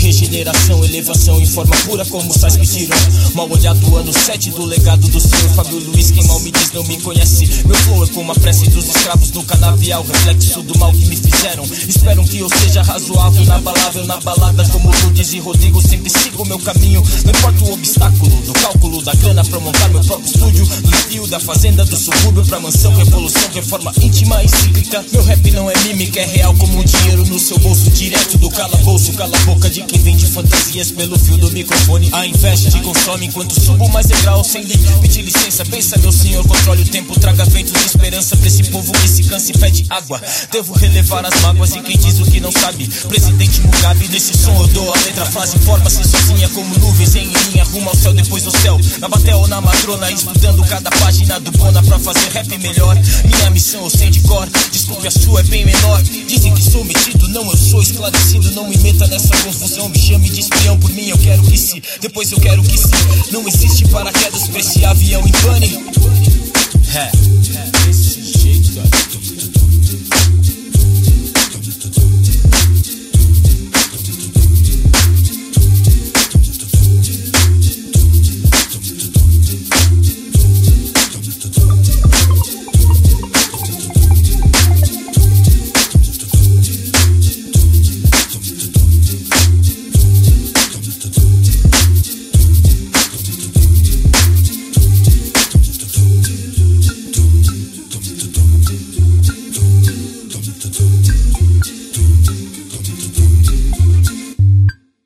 regeneração, elevação em forma pura como sais que tiram. Mal olhado ano 7 do legado do senhor Fábio Luiz. Quem mal me diz não me conhece. Meu flow é como a prece dos escravos do canavial, reflexo do mal que me fizeram. Esperam que eu seja razoável na balada, na balada como Lourdes e Rodrigo. Sempre sigo meu caminho, não importa o obstáculo. Do cálculo da grana pra montar meu próprio estúdio, do desvio da fazenda do subúrbio pra mansão, revolução, reforma íntima e cíclica. Meu rap não é mímica, é real como um dinheiro no seu bolso, direto do calabouço. Cala a boca de quem vende fantasias pelo fio do microfone. A inveja te consome enquanto subo mais degrau sem limite. Licença, pensa meu senhor, controle o tempo, traga ventos de esperança pra esse povo que se cansa e pede água. Devo relevar as mágoas e quem diz o que não sabe. Presidente Mugabe, nesse som eu dou a letra, frase, forma-se sozinha como nuvens em linha, rumo ao céu depois do céu. Na batel ou na matrona, estudando cada página do Bona pra fazer rap melhor. Minha missão eu sei de cor, desculpe a sua é bem menor. Dizem que sou metido, não, eu sou esclarecido. Não me meta nessa confusão, me chame de espião. Por mim eu quero que sim, depois eu quero que sim. Não existe paraquedas pra esse avião em pane. Desse jeito, garoto.